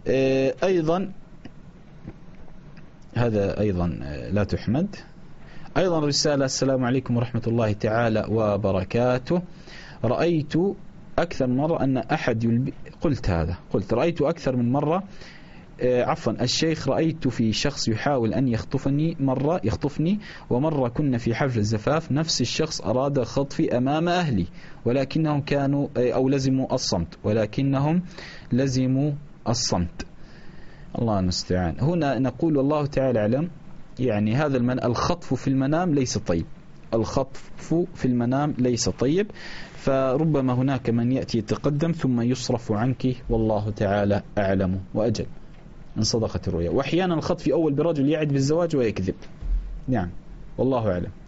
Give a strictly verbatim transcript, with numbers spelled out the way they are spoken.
أيضا هذا أيضا لا تحمد. أيضا رسالة: السلام عليكم ورحمة الله تعالى وبركاته. رأيت أكثر من مرة أن أحد يلبي قلت هذا قلت رأيت أكثر من مرة عفوا الشيخ رأيت في شخص يحاول أن يخطفني مرة يخطفني ومرة كنا في حفل الزفاف نفس الشخص أراد خطفي أمام أهلي ولكنهم كانوا أو لزموا الصمت ولكنهم لزموا الصمت. الله المستعان. هنا نقول والله تعالى أعلم، يعني هذا المن... الخطف في المنام ليس طيب، الخطف في المنام ليس طيب، فربما هناك من يأتي يتقدم ثم يصرف عنك، والله تعالى أعلم وأجل من صدقة الرؤيا. وأحيانا الخطف أول برجل يعد بالزواج ويكذب، نعم والله أعلم.